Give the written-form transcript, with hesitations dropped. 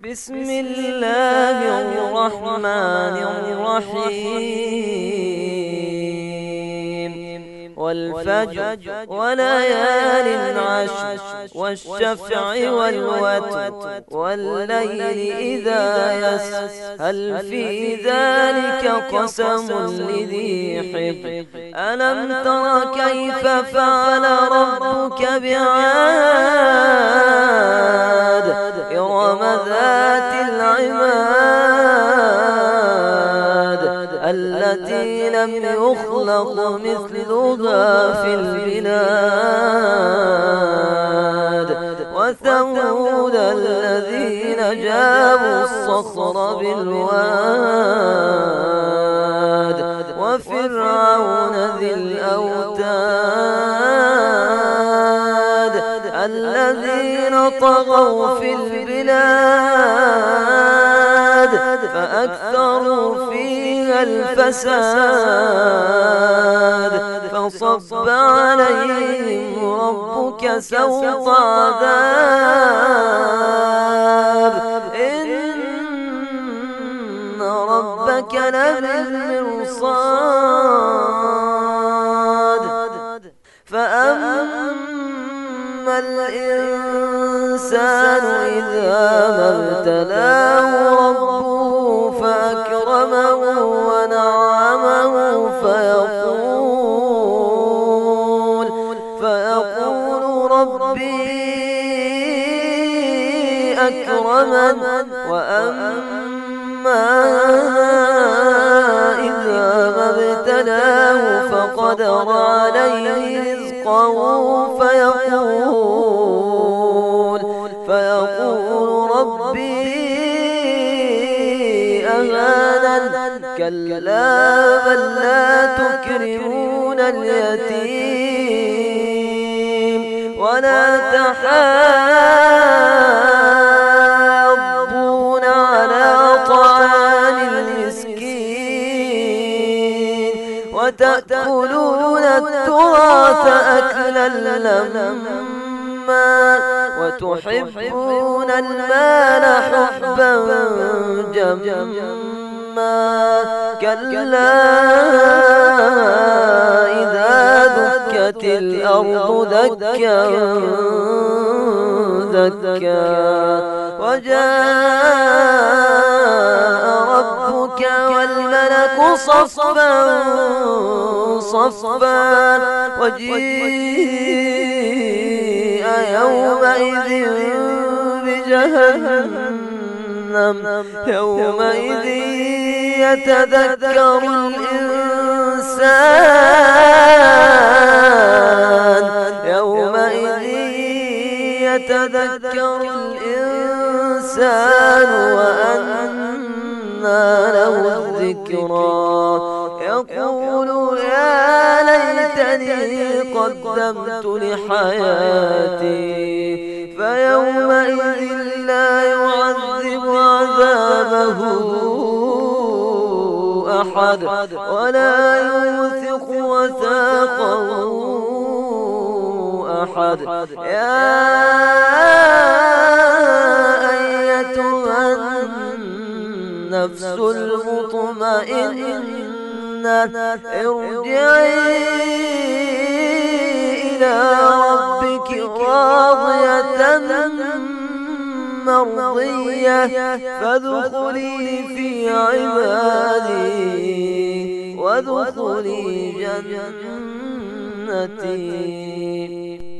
بسم الله الرحمن الرحيم والفجر وليال عشر والشفع والوتر والليل إذا يسر هل في ذلك قسم لذي حجر ألم تر كيف فعل ربك بعاد إرم ذات العماد التي لم يخلق مثلها في البلاد وثمود الذين جابوا الصخر بالواد وفرعون ذي الأوتاد الذين طغوا في البلاد فأكثروا فيها الفساد فصب عليهم ربك سوط عذاب إن ربك لبالمرصاد فأما الإنسان إذا ما ابتلاه ربه فأكرمه ونعمه فيقول ربي أكرمن وأما إذا ما ابتلاه فقدر عليه رزقه فيقول ربي أهانن كلا بل لا تكرمون اليتيم ولا تحاضون على طعام المسكين وتأكلون التراث أكلا لما وتحبون المال حبا جما كلا إذا دكت الأرض دكا دكا وجاء ربك والملك صفا صفا وجيء يومئذ بجهنم يومئذ يتذكر الإنسان يومئذ يتذكر الإنسان وأنى له الذكرى يقول يا ليتني قدمت لحياتي فيومئذ لا يعذب عذابه أحد ولا يوثق وثاقه أحد يا أيتها النفس المطمئنة ارجعي إلى ربك راضية مرضية فادخلي في عبادي وادخلي جنتي.